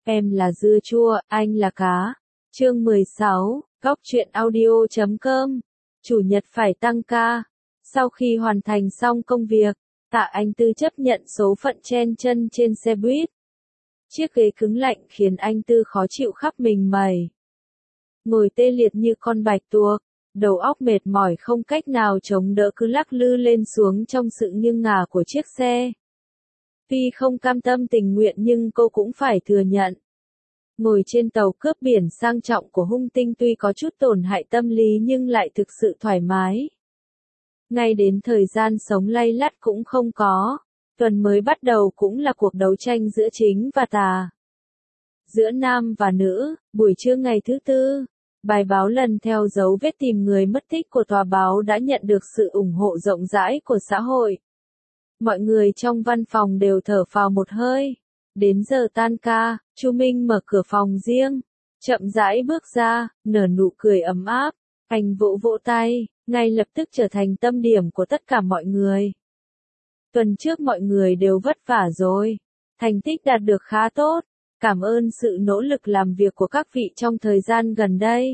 Em là dưa chua, anh là cá. Chương 16, Góc truyện audio.com. Chủ nhật phải tăng ca. Sau khi hoàn thành xong công việc, Tạ Anh Tư chấp nhận số phận chen chân trên xe buýt. Chiếc ghế cứng lạnh khiến anh Tư khó chịu khắp mình mẩy. Ngồi tê liệt như con bạch tuộc, đầu óc mệt mỏi không cách nào chống đỡ cứ lắc lư lên xuống trong sự nghiêng ngả của chiếc xe. Tuy không cam tâm tình nguyện nhưng cô cũng phải thừa nhận. Ngồi trên tàu cướp biển sang trọng của Hung Tinh tuy có chút tổn hại tâm lý nhưng lại thực sự thoải mái. Ngay đến thời gian sống lay lắt cũng không có. Tuần mới bắt đầu cũng là cuộc đấu tranh giữa chính và tà. Giữa nam và nữ, buổi trưa ngày thứ Tư, bài báo lần theo dấu vết tìm người mất tích của tòa báo đã nhận được sự ủng hộ rộng rãi của xã hội. Mọi người trong văn phòng đều thở phào một hơi. Đến giờ tan ca, Chu Minh mở cửa phòng riêng, chậm rãi bước ra, nở nụ cười ấm áp. Anh vỗ vỗ tay, ngay lập tức trở thành tâm điểm của tất cả mọi người. Tuần trước mọi người đều vất vả rồi. Thành tích đạt được khá tốt. Cảm ơn sự nỗ lực làm việc của các vị trong thời gian gần đây.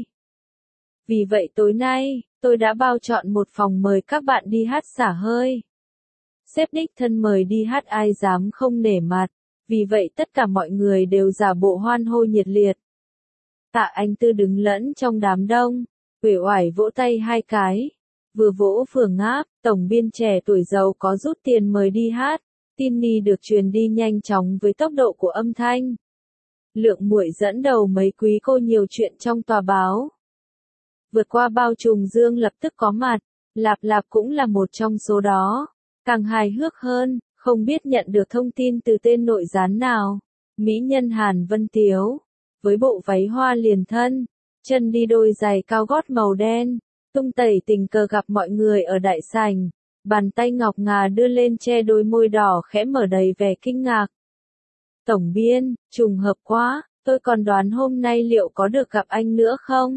Vì vậy tối nay, tôi đã bao chọn một phòng mời các bạn đi hát xả hơi. Sếp đích thân mời đi hát ai dám không nể mặt. Vì vậy tất cả mọi người đều giả bộ hoan hô nhiệt liệt. Tạ Anh Tư đứng lẫn trong đám đông, uể oải vỗ tay hai cái. Vừa vỗ vừa ngáp, tổng biên trẻ tuổi giàu có rút tiền mời đi hát. Tin ni được truyền đi nhanh chóng với tốc độ của âm thanh. Lượng Muội dẫn đầu mấy quý cô nhiều chuyện trong tòa báo. Vượt qua bao trùm dương lập tức có mặt, Lạp Lạp cũng là một trong số đó. Càng hài hước hơn, không biết nhận được thông tin từ tên nội gián nào. Mỹ nhân Hàn Vân Tiếu, với bộ váy hoa liền thân, chân đi đôi giày cao gót màu đen, tung tẩy tình cờ gặp mọi người ở đại sảnh, bàn tay ngọc ngà đưa lên che đôi môi đỏ khẽ mở đầy vẻ kinh ngạc. Tổng biên, trùng hợp quá, tôi còn đoán hôm nay liệu có được gặp anh nữa không?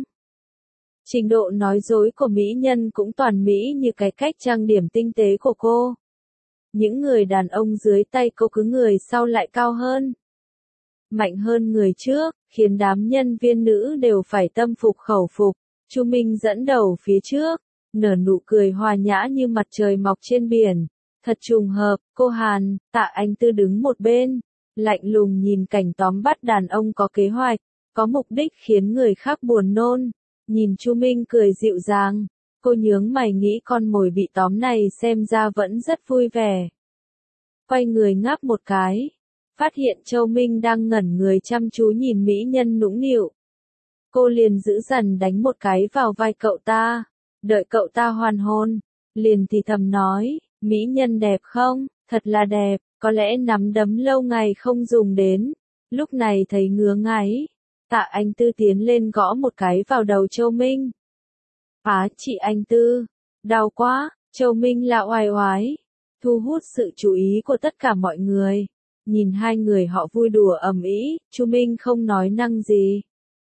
Trình độ nói dối của mỹ nhân cũng toàn mỹ như cái cách trang điểm tinh tế của cô. Những người đàn ông dưới tay cô cứ người sau lại cao hơn, mạnh hơn người trước, khiến đám nhân viên nữ đều phải tâm phục khẩu phục. Chu Minh dẫn đầu phía trước, nở nụ cười hòa nhã như mặt trời mọc trên biển. Thật trùng hợp, cô Hàn. Tạ Anh Tư đứng một bên, lạnh lùng nhìn cảnh tóm bắt đàn ông có kế hoạch, có mục đích khiến người khác buồn nôn. Nhìn Chu Minh cười dịu dàng, cô nhướng mày nghĩ con mồi bị tóm này xem ra vẫn rất vui vẻ. Quay người ngáp một cái, phát hiện Châu Minh đang ngẩn người chăm chú nhìn mỹ nhân nũng nịu. Cô liền giữ dần đánh một cái vào vai cậu ta, đợi cậu ta hoàn hồn, liền thì thầm nói, mỹ nhân đẹp không, thật là đẹp, có lẽ nắm đấm lâu ngày không dùng đến, lúc này thấy ngứa ngáy. Tạ Anh Tư tiến lên gõ một cái vào đầu Châu Minh. Chị Anh Tư, đau quá. Châu Minh là oai oái, thu hút sự chú ý của tất cả mọi người. Nhìn hai người họ vui đùa ầm ĩ, Chu Minh không nói năng gì.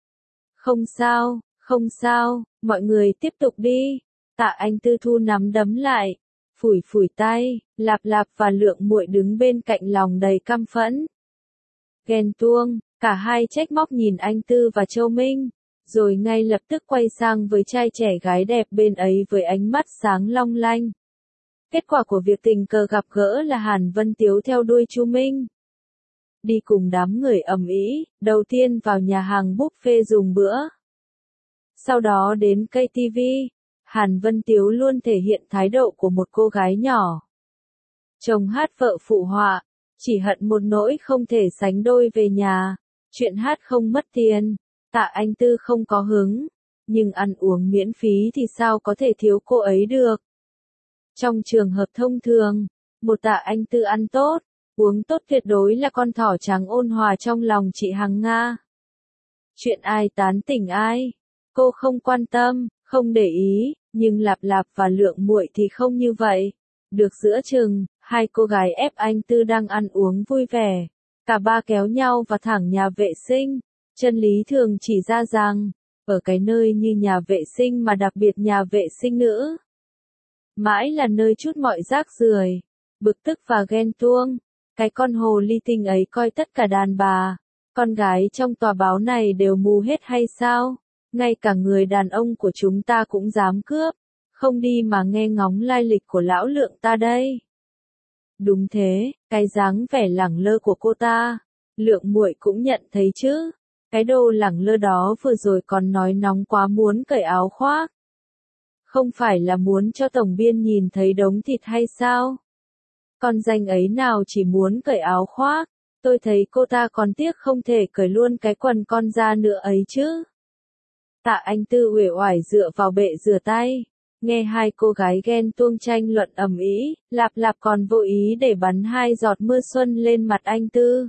Không sao, mọi người tiếp tục đi. Tạ Anh Tư thu nắm đấm lại, phủi phủi tay. Lạp Lạp và Lượng Muội đứng bên cạnh lòng đầy căm phẫn, ghen tuông. Cả hai trách móc nhìn anh Tư và Châu Minh, rồi ngay lập tức quay sang với trai trẻ gái đẹp bên ấy với ánh mắt sáng long lanh. Kết quả của việc tình cờ gặp gỡ là Hàn Vân Tiếu theo đuôi Chu Minh, đi cùng đám người ầm ĩ, đầu tiên vào nhà hàng buffet dùng bữa. Sau đó đến KTV, Hàn Vân Tiếu luôn thể hiện thái độ của một cô gái nhỏ. Chồng hát vợ phụ họa, chỉ hận một nỗi không thể sánh đôi về nhà. Chuyện hát không mất tiền, Tạ Anh Tư không có hứng, nhưng ăn uống miễn phí thì sao có thể thiếu cô ấy được. Trong trường hợp thông thường, một Tạ Anh Tư ăn tốt, uống tốt tuyệt đối là con thỏ trắng ôn hòa trong lòng chị Hằng Nga. Chuyện ai tán tỉnh ai, cô không quan tâm, không để ý, nhưng Lạp Lạp và Lượng Muội thì không như vậy. Được giữa chừng, hai cô gái ép anh Tư đang ăn uống vui vẻ. Cả ba kéo nhau vào thẳng nhà vệ sinh. Chân lý thường chỉ ra rằng, ở cái nơi như nhà vệ sinh mà đặc biệt nhà vệ sinh nữ, mãi là nơi trút mọi rác rưởi, bực tức và ghen tuông. Cái con hồ ly tinh ấy coi tất cả đàn bà, Con gái trong tòa báo này đều mù hết hay sao? Ngay cả người đàn ông của chúng ta cũng dám cướp, không đi mà nghe ngóng lai lịch của lão Lượng ta đây. Đúng thế, cái dáng vẻ lẳng lơ của cô ta, Lượng muội cũng nhận thấy chứ. Cái đồ lẳng lơ đó vừa rồi còn nói nóng quá muốn cởi áo khoác. Không phải là muốn cho tổng biên nhìn thấy đống thịt hay sao? Con danh ấy nào chỉ muốn cởi áo khoác, tôi thấy cô ta còn tiếc không thể cởi luôn cái quần con ra nữa ấy chứ. Tạ Anh Tư uể oải dựa vào bệ rửa tay, nghe hai cô gái ghen tuông tranh luận ầm ĩ, Lạp Lạp còn vô ý để bắn 2 giọt mưa xuân lên mặt anh Tư.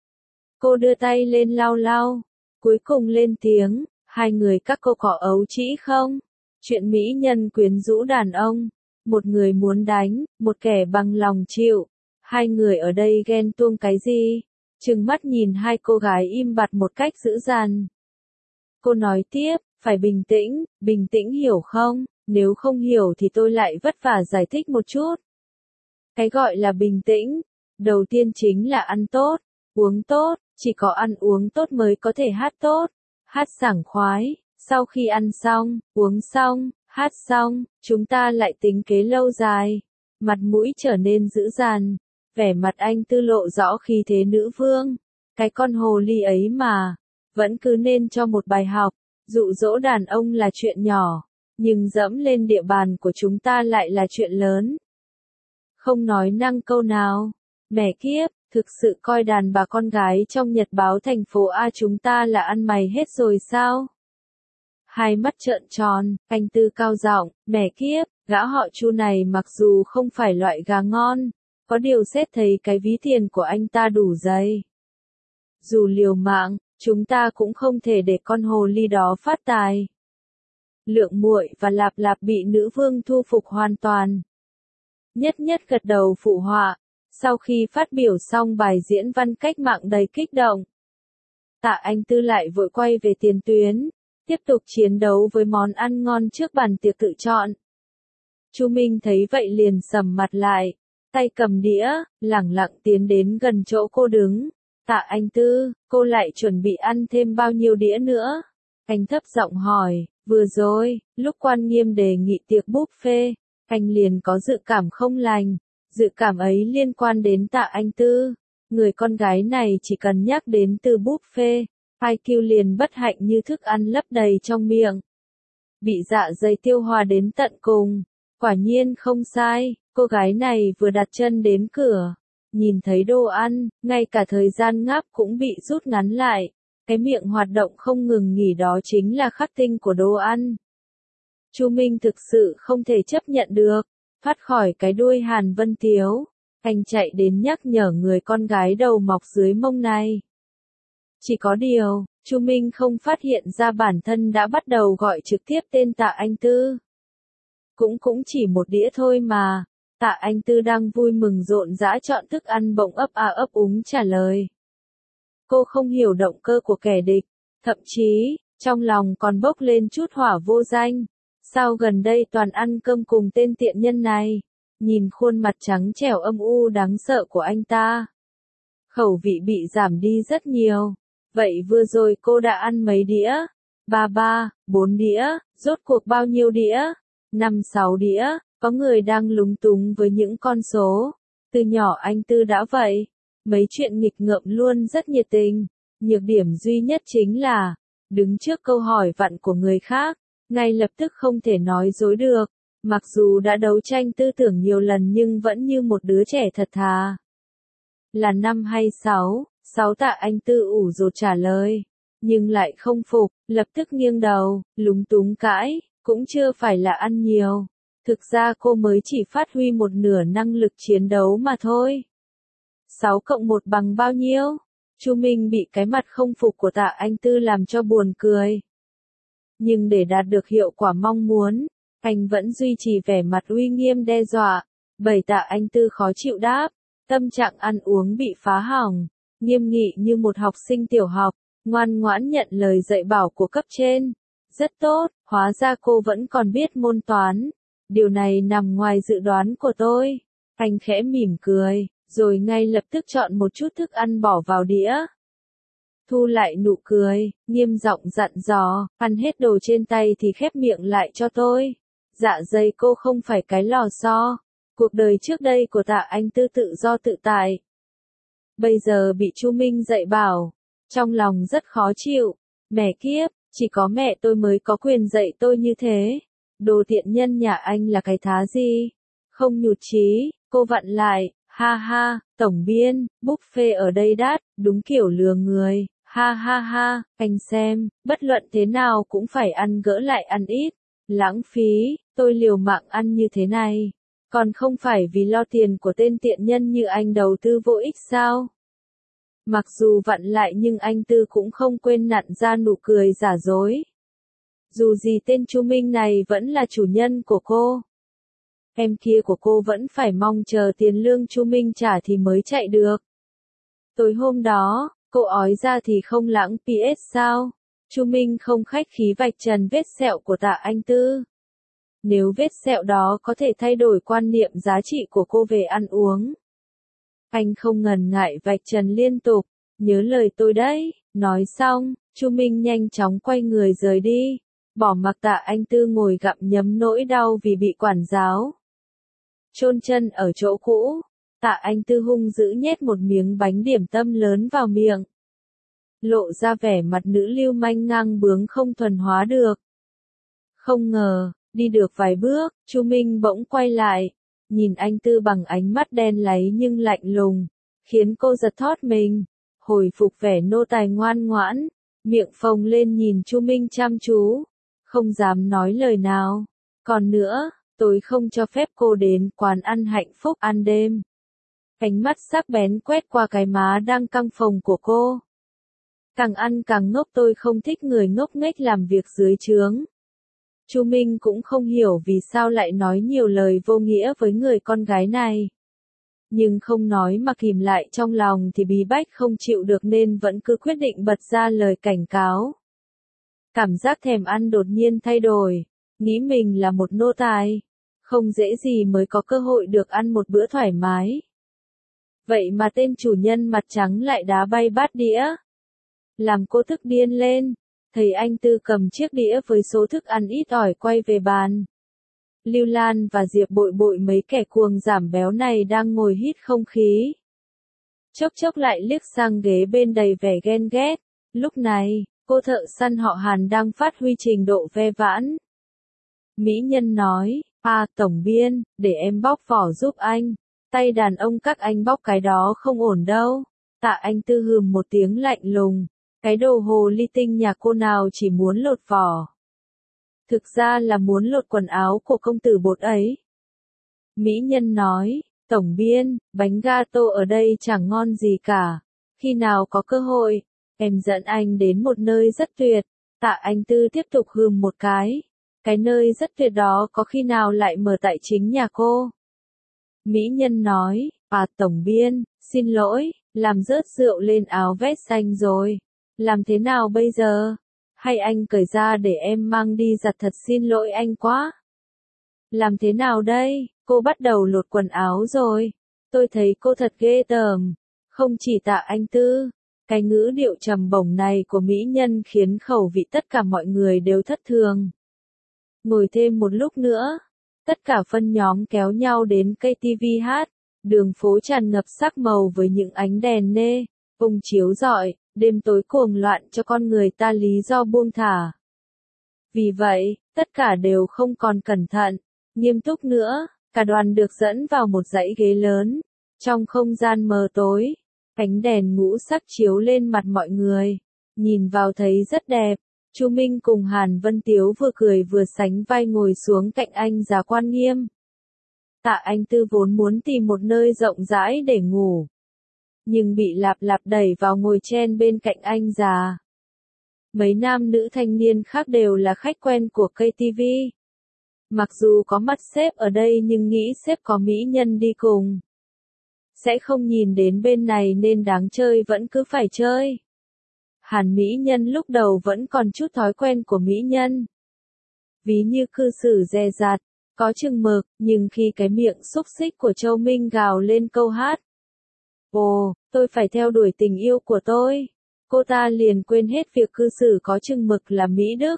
Cô đưa tay lên lau lau, cuối cùng lên tiếng, hai người các cô có ấu trĩ không? Chuyện mỹ nhân quyến rũ đàn ông, một người muốn đánh, một kẻ bằng lòng chịu, hai người ở đây ghen tuông cái gì? Trừng mắt nhìn hai cô gái im bặt một cách dữ dằn. Cô nói tiếp, phải bình tĩnh hiểu không? Nếu không hiểu thì tôi lại vất vả giải thích một chút. Cái gọi là bình tĩnh, đầu tiên chính là ăn tốt, uống tốt, chỉ có ăn uống tốt mới có thể hát tốt, hát sảng khoái, sau khi ăn xong, uống xong, hát xong, chúng ta lại tính kế lâu dài. Mặt mũi trở nên dữ dằn, vẻ mặt anh Tư lộ rõ khí thế nữ vương. Cái con hồ ly ấy mà, vẫn cứ nên cho một bài học, dụ dỗ đàn ông là chuyện nhỏ, nhưng dẫm lên địa bàn của chúng ta lại là chuyện lớn. Không nói năng câu nào, mẹ kiếp, thực sự coi đàn bà con gái trong nhật báo thành phố A chúng ta là ăn mày hết rồi sao? Hai mắt trợn tròn, anh Tư cao giọng, mẹ kiếp, gã họ Chu này mặc dù không phải loại gà ngon, có điều xét thấy cái ví tiền của anh ta đủ dày. Dù liều mạng, chúng ta cũng không thể để con hồ ly đó phát tài. Lượng muội và Lạp Lạp bị nữ vương thu phục hoàn toàn. Nhất nhất gật đầu phụ họa, sau khi phát biểu xong bài diễn văn cách mạng đầy kích động. Tạ Anh Tư lại vội quay về tiền tuyến, tiếp tục chiến đấu với món ăn ngon trước bàn tiệc tự chọn. Chu Minh thấy vậy liền sầm mặt lại, tay cầm đĩa, lẳng lặng tiến đến gần chỗ cô đứng. Tạ Anh Tư, cô lại chuẩn bị ăn thêm bao nhiêu đĩa nữa? Anh thấp giọng hỏi, vừa rồi, lúc Quan Nghiêm đề nghị tiệc buffet, anh liền có dự cảm không lành. Dự cảm ấy liên quan đến Tạ Anh Tư. Người con gái này chỉ cần nhắc đến từ buffet, IQ liền bất hạnh như thức ăn lấp đầy trong miệng. Bị dạ dày tiêu hóa đến tận cùng. Quả nhiên không sai, cô gái này vừa đặt chân đến cửa, nhìn thấy đồ ăn, ngay cả thời gian ngáp cũng bị rút ngắn lại. Cái miệng hoạt động không ngừng nghỉ đó chính là khắc tinh của đồ ăn. Chu Minh thực sự không thể chấp nhận được, thoát khỏi cái đuôi Hàn Vân Tiếu, anh chạy đến nhắc nhở người con gái đầu mọc dưới mông này. Chỉ có điều, Chu Minh không phát hiện ra bản thân đã bắt đầu gọi trực tiếp tên Tạ Anh Tư. Cũng chỉ một đĩa thôi mà. Tạ Anh Tư đang vui mừng rộn rã chọn thức ăn bỗng ấp a ấp úng trả lời. Cô không hiểu động cơ của kẻ địch, thậm chí, trong lòng còn bốc lên chút hỏa vô danh. Sao gần đây toàn ăn cơm cùng tên tiện nhân này? Nhìn khuôn mặt trắng trẻo âm u đáng sợ của anh ta. Khẩu vị bị giảm đi rất nhiều. Vậy vừa rồi cô đã ăn mấy đĩa? 3, 4 đĩa, rốt cuộc bao nhiêu đĩa? 5, 6 đĩa, có người đang lúng túng với những con số. Từ nhỏ anh Tư đã vậy. Mấy chuyện nghịch ngợm luôn rất nhiệt tình. Nhược điểm duy nhất chính là, đứng trước câu hỏi vặn của người khác, ngay lập tức không thể nói dối được. Mặc dù đã đấu tranh tư tưởng nhiều lần nhưng vẫn như một đứa trẻ thật thà. Là 5 hay 6? 6 Tạ Anh Tư ủ rột trả lời. Nhưng lại không phục, lập tức nghiêng đầu, lúng túng cãi, cũng chưa phải là ăn nhiều. Thực ra cô mới chỉ phát huy một nửa năng lực chiến đấu mà thôi. 6 cộng 1 bằng bao nhiêu? Chu Minh bị cái mặt không phục của Tạ Anh Tư làm cho buồn cười. Nhưng để đạt được hiệu quả mong muốn, anh vẫn duy trì vẻ mặt uy nghiêm đe dọa. Tạ Anh Tư khó chịu đáp, tâm trạng ăn uống bị phá hỏng, nghiêm nghị như một học sinh tiểu học, ngoan ngoãn nhận lời dạy bảo của cấp trên. Rất tốt, hóa ra cô vẫn còn biết môn toán. Điều này nằm ngoài dự đoán của tôi. Anh khẽ mỉm cười, rồi ngay lập tức chọn một chút thức ăn bỏ vào đĩa. thu lại nụ cười, nghiêm giọng dặn dò, ăn hết đồ trên tay thì khép miệng lại cho tôi. Dạ dày cô không phải cái lò xo. Cuộc đời trước đây của Tạ Anh Tư tự do tự tại. Bây giờ bị Chu Minh dạy bảo, trong lòng rất khó chịu. Mẹ kiếp, chỉ có mẹ tôi mới có quyền dạy tôi như thế. Đồ tiện nhân nhà anh là cái thá gì? Không nhụt chí, cô vặn lại, ha ha, tổng biên, buffet ở đây đắt, đúng kiểu lừa người, ha ha ha, anh xem, bất luận thế nào cũng phải ăn gỡ lại ăn ít, lãng phí, tôi liều mạng ăn như thế này, còn không phải vì lo tiền của tên tiện nhân như anh đầu tư vô ích sao? Mặc dù vặn lại nhưng anh Tư cũng không quên nặn ra nụ cười giả dối. Dù gì tên Chu Minh này vẫn là chủ nhân của cô. Em kia của cô vẫn phải mong chờ tiền lương Chu Minh trả thì mới chạy được. Tối hôm đó, cô ói ra thì không lãng PS sao? Chu Minh không khách khí vạch trần vết sẹo của Tạ Anh Tư. Nếu vết sẹo đó có thể thay đổi quan niệm giá trị của cô về ăn uống. Anh không ngần ngại vạch trần liên tục, nhớ lời tôi đấy. Nói xong, Chu Minh nhanh chóng quay người rời đi, bỏ mặc Tạ Anh Tư ngồi gặm nhấm nỗi đau vì bị quản giáo. Chôn chân ở chỗ cũ, Tạ Anh Tư hung dữ nhét một miếng bánh điểm tâm lớn vào miệng. Lộ ra vẻ mặt nữ lưu manh ngang bướng không thuần hóa được. Không ngờ, đi được vài bước, Chu Minh bỗng quay lại, nhìn anh Tư bằng ánh mắt đen láy nhưng lạnh lùng, khiến cô giật thót mình, hồi phục vẻ nô tài ngoan ngoãn, miệng phồng lên nhìn Chu Minh chăm chú, không dám nói lời nào. Còn nữa, tôi không cho phép cô đến quán ăn hạnh phúc ăn đêm. Ánh mắt sắc bén quét qua cái má đang căng phồng của cô. Càng ăn càng ngốc, tôi không thích người ngốc nghếch làm việc dưới trướng. Chu Minh cũng không hiểu vì sao lại nói nhiều lời vô nghĩa với người con gái này. Nhưng không nói mà kìm lại trong lòng thì bí bách không chịu được nên vẫn cứ quyết định bật ra lời cảnh cáo. Cảm giác thèm ăn đột nhiên thay đổi, nghĩ mình là một nô tài, không dễ gì mới có cơ hội được ăn một bữa thoải mái. Vậy mà tên chủ nhân mặt trắng lại đá bay bát đĩa. Làm cô tức điên lên, thấy anh Tư cầm chiếc đĩa với số thức ăn ít ỏi quay về bàn. Lưu Lan và Diệp Bội Bội mấy kẻ cuồng giảm béo này đang ngồi hít không khí. Chốc chốc lại liếc sang ghế bên đầy vẻ ghen ghét. Lúc này, cô thợ săn họ Hàn đang phát huy trình độ ve vãn. Mỹ nhân nói, tổng biên, để em bóc vỏ giúp anh. Tay đàn ông các anh bóc cái đó không ổn đâu. Tạ Anh Tư hừm một tiếng lạnh lùng. Cái đồ hồ ly tinh nhà cô nào chỉ muốn lột vỏ. Thực ra là muốn lột quần áo của công tử bột ấy. Mỹ nhân nói, tổng biên, bánh gato ở đây chẳng ngon gì cả. Khi nào có cơ hội, em dẫn anh đến một nơi rất tuyệt. Tạ Anh Tư tiếp tục hừm một cái. Cái nơi rất tuyệt đó có khi nào lại mở tại chính nhà cô? Mỹ nhân nói, tổng biên, xin lỗi, làm rớt rượu lên áo vest xanh rồi. Làm thế nào bây giờ? Hay anh cởi ra để em mang đi giặt, thật xin lỗi anh quá. Làm thế nào đây? Cô bắt đầu lột quần áo rồi. Tôi thấy cô thật ghê tởm. Không chỉ Tạ Anh Tư, cái ngữ điệu trầm bổng này của mỹ nhân khiến khẩu vị tất cả mọi người đều thất thường. Ngồi thêm một lúc nữa, tất cả phân nhóm kéo nhau đến cây tivi hát, đường phố tràn ngập sắc màu với những ánh đèn nê, ung chiếu rọi, đêm tối cuồng loạn cho con người ta lý do buông thả. Vì vậy, tất cả đều không còn cẩn thận, nghiêm túc nữa, cả đoàn được dẫn vào một dãy ghế lớn, trong không gian mờ tối, ánh đèn ngũ sắc chiếu lên mặt mọi người, nhìn vào thấy rất đẹp. Chu Minh cùng Hàn Vân Tiếu vừa cười vừa sánh vai ngồi xuống cạnh anh già quan nghiêm. Tạ Anh Tư vốn muốn tìm một nơi rộng rãi để ngủ, nhưng bị Lạp Lạp đẩy vào ngồi chen bên cạnh anh già. Mấy nam nữ thanh niên khác đều là khách quen của cây tivi. Mặc dù có mặt sếp ở đây nhưng nghĩ sếp có mỹ nhân đi cùng, sẽ không nhìn đến bên này nên đáng chơi vẫn cứ phải chơi. Hàn mỹ nhân lúc đầu vẫn còn chút thói quen của mỹ nhân. Ví như cư xử dè dặt, có chừng mực, nhưng khi cái miệng xúc xích của Châu Minh gào lên câu hát. Ồ, tôi phải theo đuổi tình yêu của tôi. cô ta liền quên hết việc cư xử có chừng mực là mỹ đức.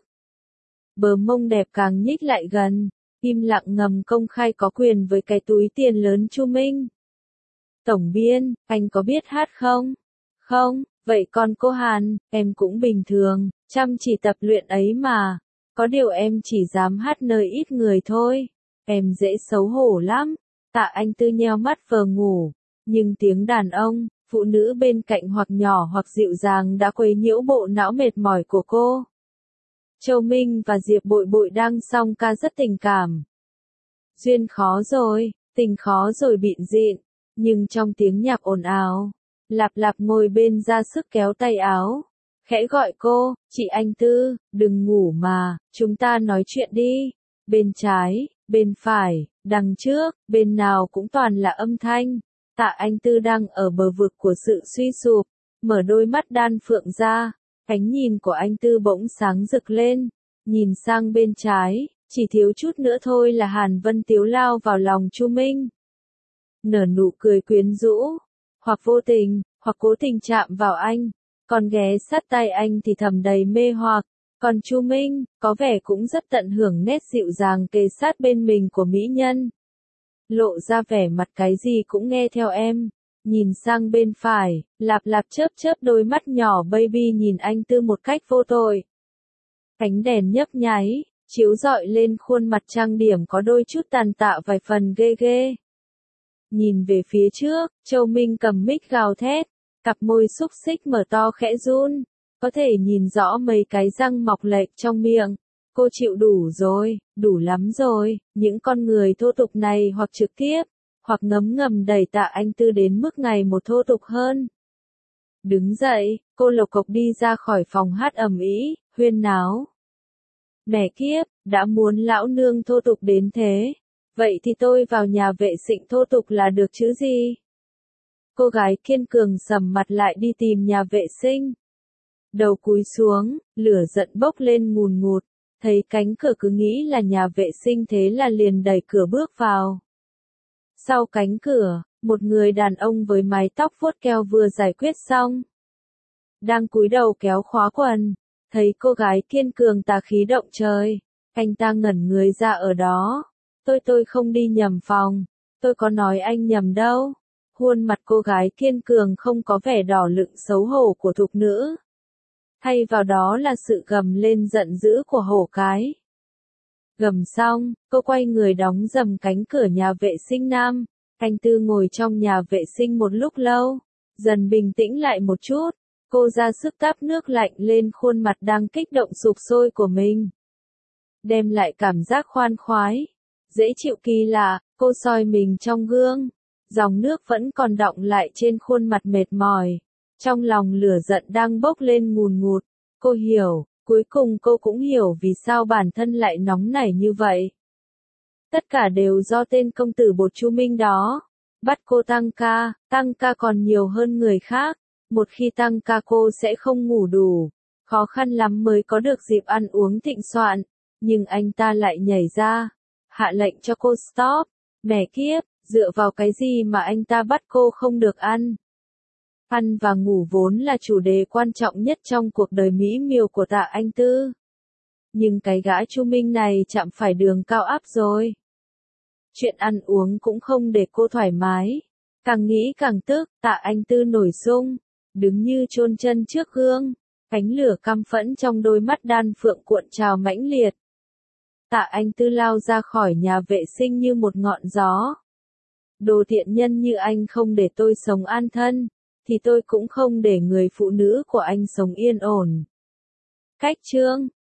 Bờ mông đẹp càng nhích lại gần, im lặng ngầm công khai có quyền với cái túi tiền lớn Chu Minh. Tổng biên, anh có biết hát không? Không, vậy còn cô Hàn, em cũng bình thường, chăm chỉ tập luyện ấy mà. Có điều em chỉ dám hát nơi ít người thôi. Em dễ xấu hổ lắm. Tạ Anh Tư nheo mắt vờ ngủ. Nhưng tiếng đàn ông, phụ nữ bên cạnh hoặc nhỏ hoặc dịu dàng đã quấy nhiễu bộ não mệt mỏi của cô. Châu Minh và Diệp Bội Bội đang song ca rất tình cảm. Duyên khó rồi, tình khó rồi bịn dịn. Nhưng trong tiếng nhạc ồn ào, Lạp Lạp ngồi bên ra sức kéo tay áo. Khẽ gọi cô, chị Anh Tư, đừng ngủ mà, chúng ta nói chuyện đi. Bên trái, bên phải, đằng trước, bên nào cũng toàn là âm thanh. Tạ Anh Tư đang ở bờ vực của sự suy sụp, mở đôi mắt đan phượng ra. Ánh nhìn của anh Tư bỗng sáng rực lên. Nhìn sang bên trái, chỉ thiếu chút nữa thôi là Hàn Vân Tiếu lao vào lòng Chu Minh. Nở nụ cười quyến rũ, hoặc vô tình, hoặc cố tình chạm vào anh. Còn ghé sát tai anh thì thầm đầy mê hoặc. Còn Chu Minh, có vẻ cũng rất tận hưởng nét dịu dàng kề sát bên mình của mỹ nhân. Lộ ra vẻ mặt cái gì cũng nghe theo em. Nhìn sang bên phải, Lạp Lạp chớp chớp đôi mắt nhỏ baby nhìn anh Tư một cách vô tội. Ánh đèn nhấp nháy, chiếu rọi lên khuôn mặt trang điểm có đôi chút tàn tạ vài phần ghê ghê. Nhìn về phía trước, Châu Minh cầm mic gào thét, cặp môi xúc xích mở to khẽ run, có thể nhìn rõ mấy cái răng mọc lệch trong miệng. Cô chịu đủ rồi, đủ lắm rồi, những con người thô tục này hoặc trực tiếp, hoặc ngấm ngầm đẩy Tạ Anh Tư đến mức ngày một thô tục hơn. Đứng dậy, cô lộc cộc đi ra khỏi phòng hát ầm ĩ, huyên náo. Mẹ kiếp, đã muốn lão nương thô tục đến thế. Vậy thì tôi vào nhà vệ sinh thô tục là được chứ gì? Cô gái kiên cường sầm mặt lại đi tìm nhà vệ sinh. Đầu cúi xuống, lửa giận bốc lên ngùn ngụt, thấy cánh cửa cứ nghĩ là nhà vệ sinh thế là liền đẩy cửa bước vào. Sau cánh cửa, một người đàn ông với mái tóc vuốt keo vừa giải quyết xong. Đang cúi đầu kéo khóa quần, thấy cô gái kiên cường tà khí động trời, anh ta ngẩn người ra ở đó. Tôi không đi nhầm phòng, tôi có nói anh nhầm đâu. Khuôn mặt cô gái kiên cường không có vẻ đỏ lựng xấu hổ của thục nữ. Thay vào đó là sự gầm lên giận dữ của hổ cái. Gầm xong, cô quay người đóng dầm cánh cửa nhà vệ sinh nam. Anh Tư ngồi trong nhà vệ sinh một lúc lâu, dần bình tĩnh lại một chút. Cô ra sức táp nước lạnh lên khuôn mặt đang kích động sục sôi của mình. Đem lại cảm giác khoan khoái, dễ chịu kỳ lạ, cô soi mình trong gương. Dòng nước vẫn còn đọng lại trên khuôn mặt mệt mỏi. Trong lòng lửa giận đang bốc lên ngùn ngụt. Cô hiểu, cuối cùng cô cũng hiểu vì sao bản thân lại nóng nảy như vậy. Tất cả đều do tên công tử bột Chu Minh đó. Bắt cô tăng ca còn nhiều hơn người khác. Một khi tăng ca cô sẽ không ngủ đủ. Khó khăn lắm mới có được dịp ăn uống thịnh soạn. Nhưng anh ta lại nhảy ra. Hạ lệnh cho cô stop. Mẹ kiếp, dựa vào cái gì mà anh ta bắt cô không được ăn? Ăn và ngủ vốn là chủ đề quan trọng nhất trong cuộc đời mỹ miều của Tạ Anh Tư. Nhưng cái gã Chu Minh này chạm phải đường cao áp rồi. Chuyện ăn uống cũng không để cô thoải mái. Càng nghĩ càng tức, Tạ Anh Tư nổi sung, đứng như chôn chân trước gương. Ánh lửa căm phẫn trong đôi mắt đan phượng cuộn trào mãnh liệt. Tạ Anh Tư lao ra khỏi nhà vệ sinh như một ngọn gió. Đồ thiện nhân như anh không để tôi sống an thân, thì tôi cũng không để người phụ nữ của anh sống yên ổn. Cách chương